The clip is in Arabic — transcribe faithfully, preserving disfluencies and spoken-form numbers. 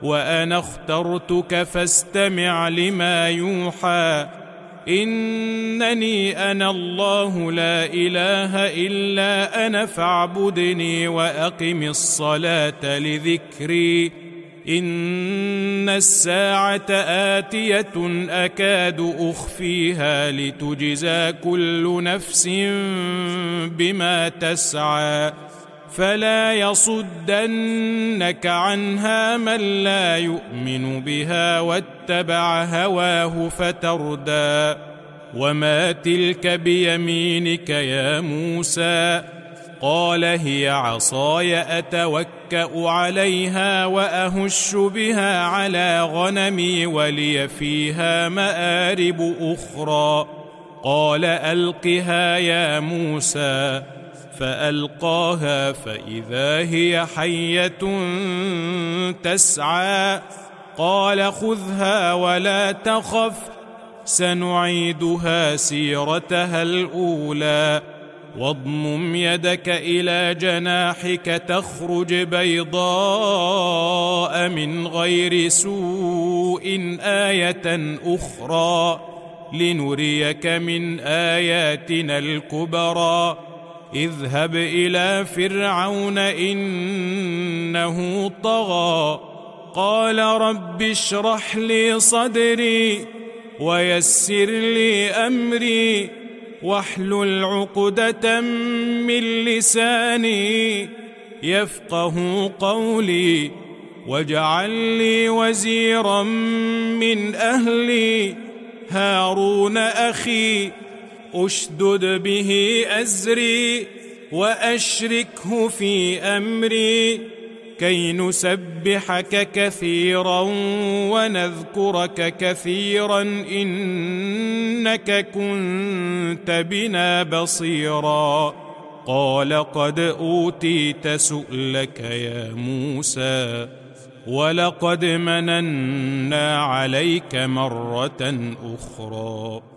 وأنا اخترتك فاستمع لما يوحى إنني أنا الله لا إله إلا أنا فاعبدني وأقم الصلاة لذكري إن الساعة آتية أكاد أخفيها لتجزى كل نفس بما تسعى فلا يصدنك عنها من لا يؤمن بها واتبع هواه فتردى وما تلك بيمينك يا موسى قال هي عصاي أتوكأ عليها وأهش بها على غنمي ولي فيها مآرب أخرى قال ألقها يا موسى فألقاها فإذا هي حية تسعى قال خذها ولا تخف سنعيدها سيرتها الأولى واضمم يدك إلى جناحك تخرج بيضاء من غير سوء آية أخرى لنريك من آياتنا الكبرى اذهب إلى فرعون إنه طغى قال رب اشرح لي صدري ويسر لي أمري واحلل عقدة من لساني يفقه قولي واجعل لي وزيرا من أهلي هارون أخي أشدد به أزري وأشركه في أمري كي نسبحك كثيرا ونذكرك كثيرا إنك كنت بنا بصيرا قال قد أوتيت سؤلك يا موسى ولقد مننا عليك مرة أخرى